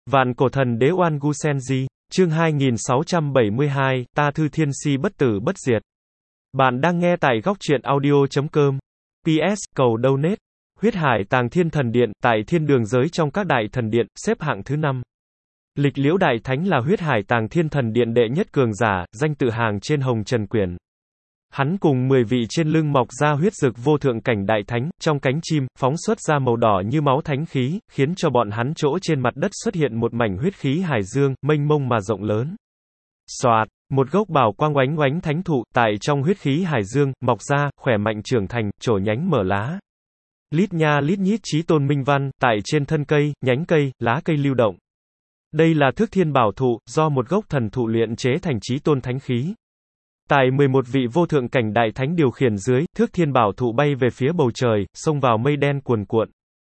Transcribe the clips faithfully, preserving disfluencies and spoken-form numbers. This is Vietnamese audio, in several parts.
Vạn cổ thần đế Oan Gu Senji, chương hai nghìn sáu trăm bảy mươi hai, ta thư thiên si bất tử bất diệt. Bạn đang nghe tại góc truyện audio chấm com. pê ét, cầu donate. Huyết Hải Tàng Thiên Thần Điện, tại thiên đường giới trong các đại thần điện, xếp hạng thứ năm. Lịch Liễu Đại Thánh là Huyết Hải Tàng Thiên Thần Điện đệ nhất cường giả, danh tự hàng trên hồng trần quyển. Hắn cùng mười vị trên lưng mọc ra huyết dực vô thượng cảnh đại thánh, trong cánh chim, phóng xuất ra màu đỏ như máu thánh khí, khiến cho bọn hắn chỗ trên mặt đất xuất hiện một mảnh huyết khí hải dương, mênh mông mà rộng lớn. Soạt, một gốc bảo quang oánh oánh thánh thụ, tại trong huyết khí hải dương, mọc ra, khỏe mạnh trưởng thành, trổ nhánh mở lá. Lít nha lít nhít chí tôn minh văn, tại trên thân cây, nhánh cây, lá cây lưu động. Đây là Thước Thiên Bảo Thụ, do một gốc thần thụ luyện chế thành chí tôn thánh khí. Tại mười một vị vô thượng cảnh đại thánh điều khiển dưới, Thước Thiên Bảo Thụ bay về phía bầu trời, xông vào mây đen cuồn cuộn.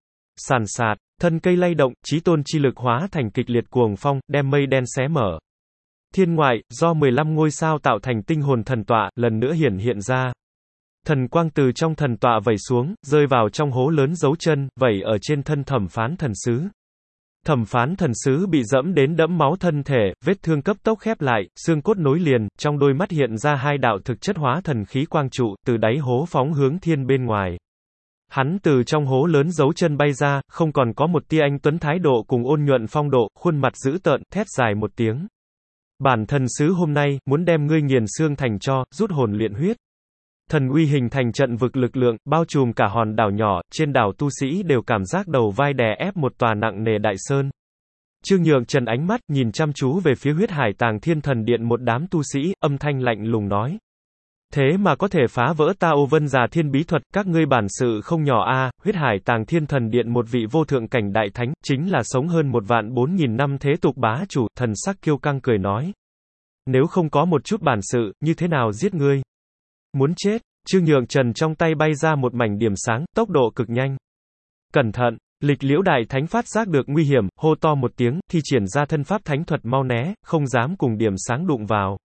Sàn sạt, thân cây lay động, chí tôn chi lực hóa thành kịch liệt cuồng phong, đem mây đen xé mở. Thiên ngoại, do mười lăm ngôi sao tạo thành tinh hồn thần tọa, lần nữa hiển hiện ra. Thần quang từ trong thần tọa vẩy xuống, rơi vào trong hố lớn dấu chân, vẩy ở trên thân Thẩm Phán thần sứ. Thẩm Phán thần sứ bị dẫm đến đẫm máu thân thể, vết thương cấp tốc khép lại, xương cốt nối liền, trong đôi mắt hiện ra hai đạo thực chất hóa thần khí quang trụ, từ đáy hố phóng hướng thiên bên ngoài. Hắn từ trong hố lớn giấu chân bay ra, không còn có một tia anh tuấn thái độ cùng ôn nhuận phong độ, khuôn mặt dữ tợn, thét dài một tiếng. Bản thần sứ hôm nay, muốn đem ngươi nghiền xương thành tro, rút hồn luyện huyết. Thần uy hình thành trận vực lực lượng, bao trùm cả hòn đảo nhỏ, trên đảo tu sĩ đều cảm giác đầu vai đè ép một tòa nặng nề đại sơn. Trương Nhượng Trần ánh mắt, nhìn chăm chú về phía Huyết Hải Tàng Thiên Thần Điện một đám tu sĩ, âm thanh lạnh lùng nói. Thế mà có thể phá vỡ ta Ô Vân Già Thiên bí thuật, các ngươi bản sự không nhỏ a. Huyết Hải Tàng Thiên Thần Điện một vị vô thượng cảnh đại thánh, chính là sống hơn một vạn bốn nghìn năm thế tục bá chủ, thần sắc kiêu căng cười nói. Nếu không có một chút bản sự, như thế nào giết ngươi? Muốn chết, Trương Nhượng Trần trong tay bay ra một mảnh điểm sáng, tốc độ cực nhanh. Cẩn thận, Lịch Liễu Đại Thánh phát giác được nguy hiểm, hô to một tiếng, thi triển ra thân pháp thánh thuật mau né, không dám cùng điểm sáng đụng vào.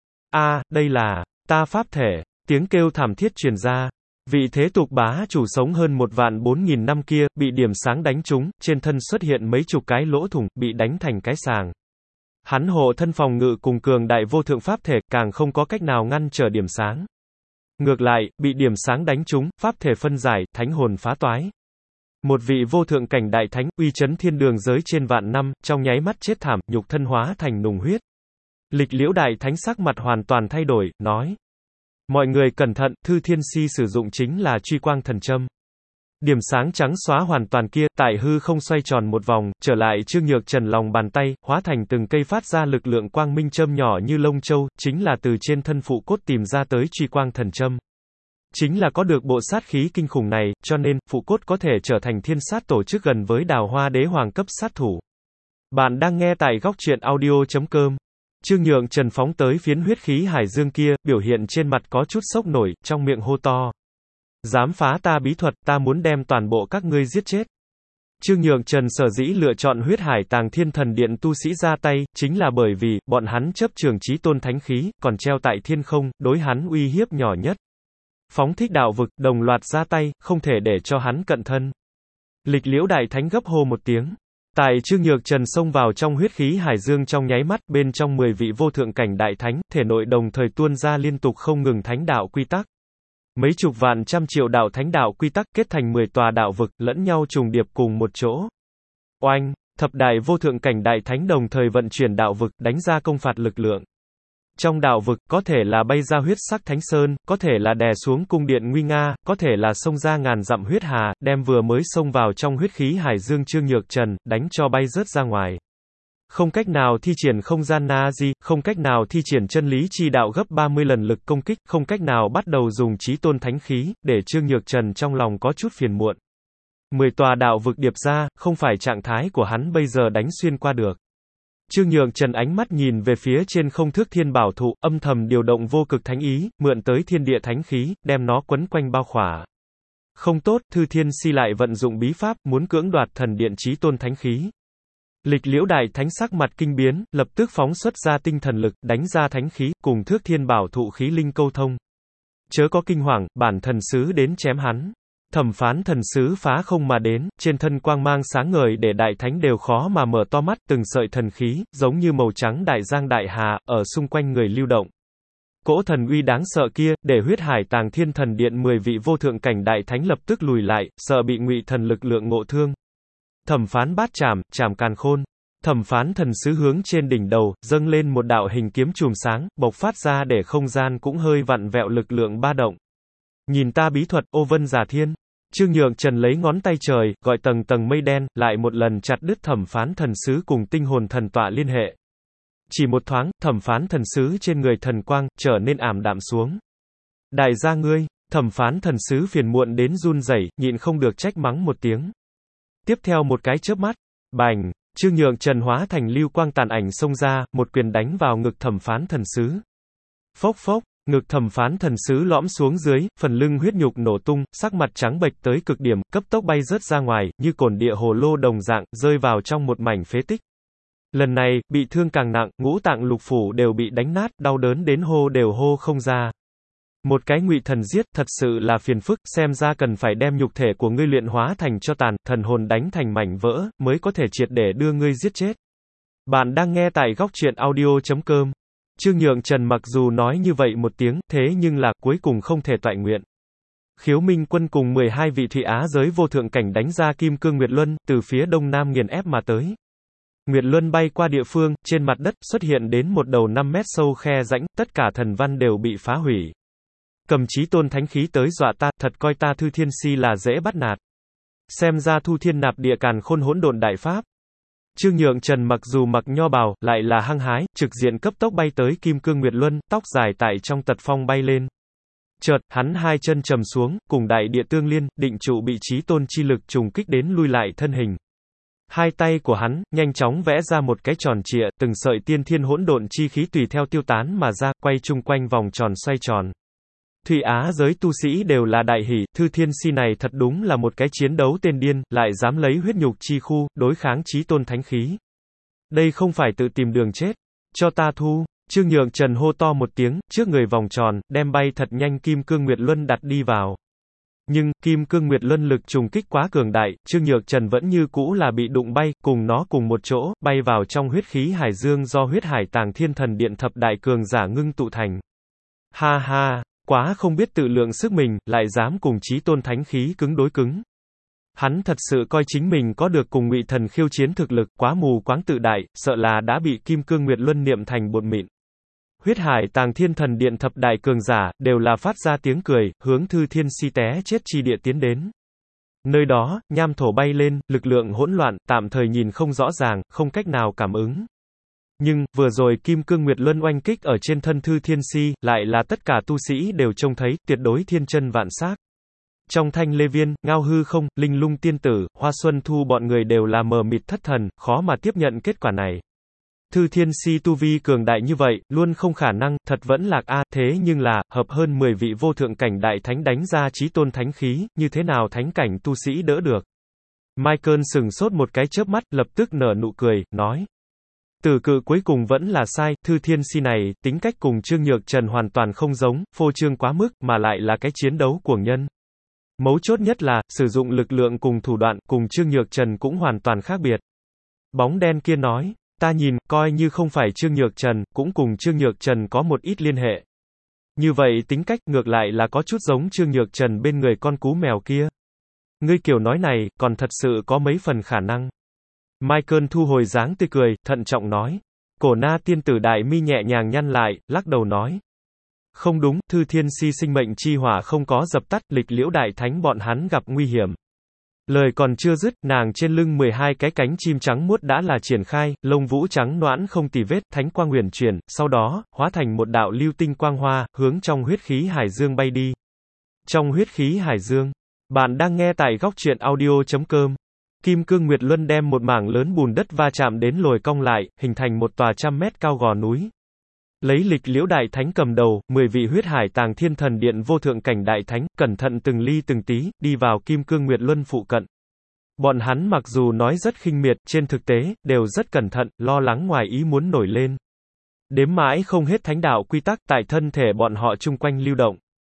A, đây là, ta pháp thể, tiếng kêu thảm thiết truyền ra. Vị thế tục bá chủ sống hơn một vạn bốn nghìn năm kia, bị điểm sáng đánh trúng, trên thân xuất hiện mấy chục cái lỗ thủng, bị đánh thành cái sàng. Hắn hộ thân phòng ngự cùng cường đại vô thượng pháp thể, càng không có cách nào ngăn trở điểm sáng. Ngược lại, bị điểm sáng đánh trúng, pháp thể phân giải, thánh hồn phá toái. Một vị vô thượng cảnh đại thánh, uy chấn thiên đường giới trên vạn năm, trong nháy mắt chết thảm, nhục thân hóa thành nùng huyết. Lịch Liễu Đại Thánh sắc mặt hoàn toàn thay đổi, nói. Mọi người cẩn thận, Thư Thiên Si sử dụng chính là truy quang thần châm. Điểm sáng trắng xóa hoàn toàn kia, tại hư không xoay tròn một vòng, trở lại Trương Nhượng Trần lòng bàn tay, hóa thành từng cây phát ra lực lượng quang minh châm nhỏ như lông châu, chính là từ trên thân phụ cốt tìm ra tới truy quang thần châm. Chính là có được bộ sát khí kinh khủng này, cho nên, phụ cốt có thể trở thành thiên sát tổ chức gần với Đào Hoa Đế Hoàng cấp sát thủ. Bạn đang nghe tại góc truyện audio chấm com. Trương Nhượng Trần phóng tới phiến huyết khí hải dương kia, biểu hiện trên mặt có chút sốc nổi, trong miệng hô to. Dám phá ta bí thuật, ta muốn đem toàn bộ các ngươi giết chết. Trương Nhượng Trần sở dĩ lựa chọn Huyết Hải Tàng Thiên Thần Điện tu sĩ ra tay, chính là bởi vì, bọn hắn chấp trường chí tôn thánh khí, còn treo tại thiên không, đối hắn uy hiếp nhỏ nhất. Phóng thích đạo vực, đồng loạt ra tay, không thể để cho hắn cận thân. Lịch Liễu Đại Thánh gấp hô một tiếng. Tại Trương Nhượng Trần xông vào trong huyết khí hải dương trong nháy mắt, bên trong mười vị vô thượng cảnh đại thánh, thể nội đồng thời tuôn ra liên tục không ngừng thánh đạo quy tắc. Mấy chục vạn trăm triệu đạo thánh đạo quy tắc kết thành mười tòa đạo vực, lẫn nhau trùng điệp cùng một chỗ. Oanh, thập đại vô thượng cảnh đại thánh đồng thời vận chuyển đạo vực, đánh ra công phạt lực lượng. Trong đạo vực, có thể là bay ra huyết sắc thánh sơn, có thể là đè xuống cung điện nguy nga, có thể là xông ra ngàn dặm huyết hà, đem vừa mới xông vào trong huyết khí hải dương Trương Nhượng Trần, đánh cho bay rớt ra ngoài. Không cách nào thi triển không gian na di, không cách nào thi triển chân lý chi đạo gấp ba mươi lần lực công kích, không cách nào bắt đầu dùng chí tôn thánh khí, để Trương Nhượng Trần trong lòng có chút phiền muộn. Mười tòa đạo vực điệp ra, không phải trạng thái của hắn bây giờ đánh xuyên qua được. Trương Nhượng Trần ánh mắt nhìn về phía trên không Thước Thiên Bảo Thụ, âm thầm điều động vô cực thánh ý, mượn tới thiên địa thánh khí, đem nó quấn quanh bao khỏa. Không tốt, Thư Thiên Si lại vận dụng bí pháp, muốn cưỡng đoạt thần điện chí tôn thánh khí. Lịch Liễu Đại Thánh sắc mặt kinh biến, lập tức phóng xuất ra tinh thần lực, đánh ra thánh khí, cùng Thước Thiên Bảo Thụ khí linh câu thông. Chớ có kinh hoàng, bản thần sứ đến chém hắn. Thẩm phán thần sứ phá không mà đến, trên thân quang mang sáng ngời để đại thánh đều khó mà mở to mắt, từng sợi thần khí, giống như màu trắng đại giang đại hà, ở xung quanh người lưu động. Cỗ thần uy đáng sợ kia, để huyết hải tàng thiên thần điện mười vị vô thượng cảnh đại thánh lập tức lùi lại, sợ bị ngụy thần lực lượng ngộ thương. Thẩm phán bát trảm, trảm càn khôn. Thẩm phán thần sứ hướng trên đỉnh đầu, dâng lên một đạo hình kiếm chùm sáng, bộc phát ra để không gian cũng hơi vặn vẹo lực lượng ba động. Nhìn ta bí thuật, ô vân giả thiên. Trương Nhượng Trần lấy ngón tay trời, gọi tầng tầng mây đen, lại một lần chặt đứt thẩm phán thần sứ cùng tinh hồn thần tọa liên hệ. Chỉ một thoáng, thẩm phán thần sứ trên người thần quang, trở nên ảm đạm xuống. Đại gia ngươi, thẩm phán thần sứ phiền muộn đến run rẩy, nhịn không được trách mắng một tiếng. Tiếp theo một cái chớp mắt, bành, Trương Nhượng Trần hóa thành lưu quang tàn ảnh xông ra, một quyền đánh vào ngực thẩm phán thần sứ. Phốc phốc, ngực thẩm phán thần sứ lõm xuống dưới, phần lưng huyết nhục nổ tung, sắc mặt trắng bệch tới cực điểm, cấp tốc bay rớt ra ngoài, như cồn địa hồ lô đồng dạng, rơi vào trong một mảnh phế tích. Lần này, bị thương càng nặng, ngũ tạng lục phủ đều bị đánh nát, đau đớn đến hô đều hô không ra. Một cái ngụy thần giết, thật sự là phiền phức, xem ra cần phải đem nhục thể của ngươi luyện hóa thành cho tàn, thần hồn đánh thành mảnh vỡ, mới có thể triệt để đưa ngươi giết chết. Bạn đang nghe tại góc truyện audio chấm com. Trương Nhượng Trần mặc dù nói như vậy một tiếng, thế nhưng là, cuối cùng không thể toại nguyện. Khiếu Minh Quân cùng mười hai vị Thụy Á giới vô thượng cảnh đánh ra Kim Cương Nguyệt Luân, từ phía đông nam nghiền ép mà tới. Nguyệt Luân bay qua địa phương, trên mặt đất, xuất hiện đến một đầu năm mét sâu khe rãnh, tất cả thần văn đều bị phá hủy. Cầm chí tôn thánh khí tới dọa ta, thật coi ta Thư Thiên Si là dễ bắt nạt. Xem ra Thu Thiên Nạp Địa Càn Khôn Hỗn Độn Đại Pháp. Trương Nhượng Trần mặc dù mặc nho bào, lại là hăng hái, trực diện cấp tốc bay tới Kim Cương Nguyệt Luân, tóc dài tại trong tật phong bay lên. Chợt, hắn hai chân trầm xuống, cùng đại địa tương liên, định trụ bị chí tôn chi lực trùng kích đến lui lại thân hình. Hai tay của hắn, nhanh chóng vẽ ra một cái tròn trịa, từng sợi tiên thiên hỗn độn chi khí tùy theo tiêu tán mà ra, quay chung quanh vòng tròn xoay tròn. Thụy Á giới tu sĩ đều là đại hỉ, Thư Thiên Si này thật đúng là một cái chiến đấu tên điên, lại dám lấy huyết nhục chi khu, đối kháng chí tôn thánh khí. Đây không phải tự tìm đường chết. Cho ta thu. Trương Nhượng Trần hô to một tiếng, trước người vòng tròn, đem bay thật nhanh Kim Cương Nguyệt Luân đặt đi vào. Nhưng, Kim Cương Nguyệt Luân lực trùng kích quá cường đại, Trương Nhượng Trần vẫn như cũ là bị đụng bay, cùng nó cùng một chỗ, bay vào trong huyết khí hải dương do huyết hải tàng thiên thần điện thập đại cường giả ngưng tụ thành. Ha ha, quá không biết tự lượng sức mình, lại dám cùng chí tôn thánh khí cứng đối cứng. Hắn thật sự coi chính mình có được cùng ngụy thần khiêu chiến thực lực, quá mù quáng tự đại, sợ là đã bị Kim Cương Nguyệt Luân niệm thành bột mịn. Huyết hải tàng thiên thần điện thập đại cường giả, đều là phát ra tiếng cười, hướng Thư Thiên Si té chết chi địa tiến đến. Nơi đó, nham thổ bay lên, lực lượng hỗn loạn, tạm thời nhìn không rõ ràng, không cách nào cảm ứng. Nhưng, vừa rồi Kim Cương Nguyệt Luân oanh kích ở trên thân Thư Thiên Si, lại là tất cả tu sĩ đều trông thấy, tuyệt đối thiên chân vạn xác. Trong Thanh Lê Viên, Ngao Hư Không, Linh Lung Tiên Tử, Hoa Xuân Thu bọn người đều là mờ mịt thất thần, khó mà tiếp nhận kết quả này. Thư Thiên Si tu vi cường đại như vậy, luôn không khả năng, thật vẫn lạc a, thế nhưng là, hợp hơn mười vị vô thượng cảnh đại thánh đánh ra chí tôn thánh khí, như thế nào thánh cảnh tu sĩ đỡ được. Michael sừng sốt một cái chớp mắt, lập tức nở nụ cười, nói. Từ cự cuối cùng vẫn là sai, Thư Thiên Si này, tính cách cùng Trương Nhượng Trần hoàn toàn không giống, phô trương quá mức, mà lại là cái chiến đấu cuồng nhân. Mấu chốt nhất là, sử dụng lực lượng cùng thủ đoạn, cùng Trương Nhượng Trần cũng hoàn toàn khác biệt. Bóng đen kia nói, ta nhìn, coi như không phải Trương Nhượng Trần, cũng cùng Trương Nhượng Trần có một ít liên hệ. Như vậy tính cách, ngược lại là có chút giống Trương Nhượng Trần bên người con cú mèo kia. Ngươi kiểu nói này, còn thật sự có mấy phần khả năng. Michael thu hồi dáng tươi cười, thận trọng nói. Cổ Na tiên tử đại mi nhẹ nhàng nhăn lại, lắc đầu nói. Không đúng, Thư Thiên Si sinh mệnh chi hỏa không có dập tắt, lịch liễu đại thánh bọn hắn gặp nguy hiểm. Lời còn chưa dứt, nàng trên lưng mười hai cái cánh chim trắng muốt đã là triển khai, lông vũ trắng noãn không tì vết, thánh quang huyền chuyển, sau đó, hóa thành một đạo lưu tinh quang hoa, hướng trong huyết khí hải dương bay đi. Trong huyết khí hải dương, bạn đang nghe tại góc truyện audio chấm com. Kim Cương Nguyệt Luân đem một mảng lớn bùn đất va chạm đến lồi cong lại, hình thành một tòa trăm mét cao gò núi. Lấy lịch liễu đại thánh cầm đầu, mười vị huyết hải tàng thiên thần điện vô thượng cảnh đại thánh, cẩn thận từng ly từng tí, đi vào Kim Cương Nguyệt Luân phụ cận. Bọn hắn mặc dù nói rất khinh miệt, trên thực tế, đều rất cẩn thận, lo lắng ngoài ý muốn nổi lên. Đếm mãi không hết thánh đạo quy tắc tại thân thể bọn họ chung quanh lưu động.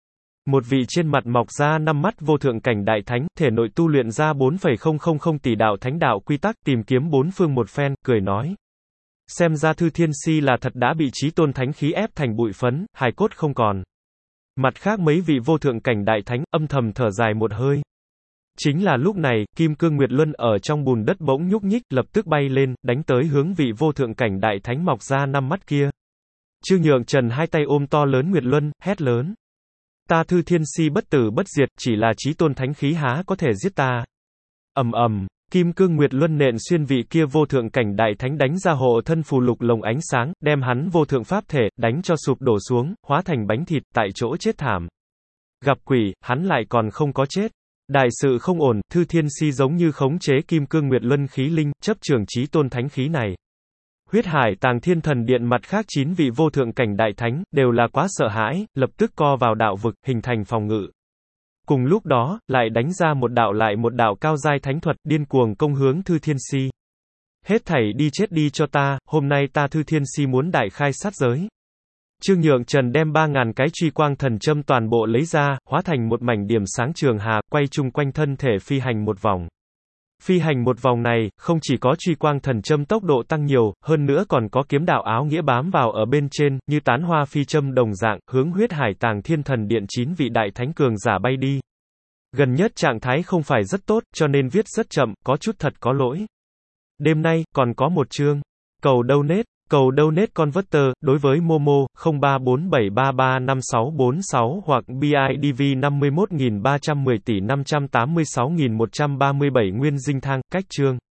Một vị trên mặt mọc ra năm mắt vô thượng cảnh đại thánh, thể nội tu luyện ra bốn phẩy không không không tỷ đạo thánh đạo quy tắc, tìm kiếm bốn phương một phen, cười nói. Xem ra Thư Thiên Si là thật đã bị chí tôn thánh khí ép thành bụi phấn, hài cốt không còn. Mặt khác mấy vị vô thượng cảnh đại thánh, âm thầm thở dài một hơi. Chính là lúc này, Kim Cương Nguyệt Luân ở trong bùn đất bỗng nhúc nhích, lập tức bay lên, đánh tới hướng vị vô thượng cảnh đại thánh mọc ra năm mắt kia. Trương Nhượng Trần hai tay ôm to lớn Nguyệt Luân, hét lớn. Ta Thư Thiên Si bất tử bất diệt, chỉ là chí tôn thánh khí há có thể giết ta. Ầm ầm, Kim Cương Nguyệt Luân nện xuyên vị kia vô thượng cảnh đại thánh, đánh ra hộ thân phù lục lồng ánh sáng, đem hắn vô thượng pháp thể, đánh cho sụp đổ xuống, hóa thành bánh thịt, tại chỗ chết thảm. Gặp quỷ, hắn lại còn không có chết. Đại sự không ổn, Thư Thiên Si giống như khống chế Kim Cương Nguyệt Luân khí linh, chấp trường chí tôn thánh khí này. Huyết Hải Tàng Thiên Thần Điện mặt khác chín vị vô thượng cảnh đại thánh, đều là quá sợ hãi, lập tức co vào đạo vực, hình thành phòng ngự. Cùng lúc đó, lại đánh ra một đạo lại một đạo cao giai thánh thuật, điên cuồng công hướng Thư Thiên Si. Hết thảy đi chết đi cho ta, hôm nay ta Thư Thiên Si muốn đại khai sát giới. Trương Nhượng Trần đem ba ngàn cái truy quang thần châm toàn bộ lấy ra, hóa thành một mảnh điểm sáng trường hà, quay chung quanh thân thể phi hành một vòng. Phi hành một vòng này, không chỉ có truy quang thần châm tốc độ tăng nhiều, hơn nữa còn có kiếm đạo áo nghĩa bám vào ở bên trên, như tán hoa phi châm đồng dạng, hướng Huyết Hải Tàng Thiên Thần Điện chín vị đại thánh cường giả bay đi. Gần nhất trạng thái không phải rất tốt, cho nên viết rất chậm, có chút thật có lỗi. Đêm nay, còn có một chương. Cầu donate. Cầu donate converter, đối với Momo, không ba bốn bảy ba ba năm sáu bốn sáu hoặc bê i đê vê năm mươi mốt nghìn ba trăm mười tỷ năm trăm tám mươi sáu nghìn một trăm ba mươi bảy nguyên dinh thang, cách chương.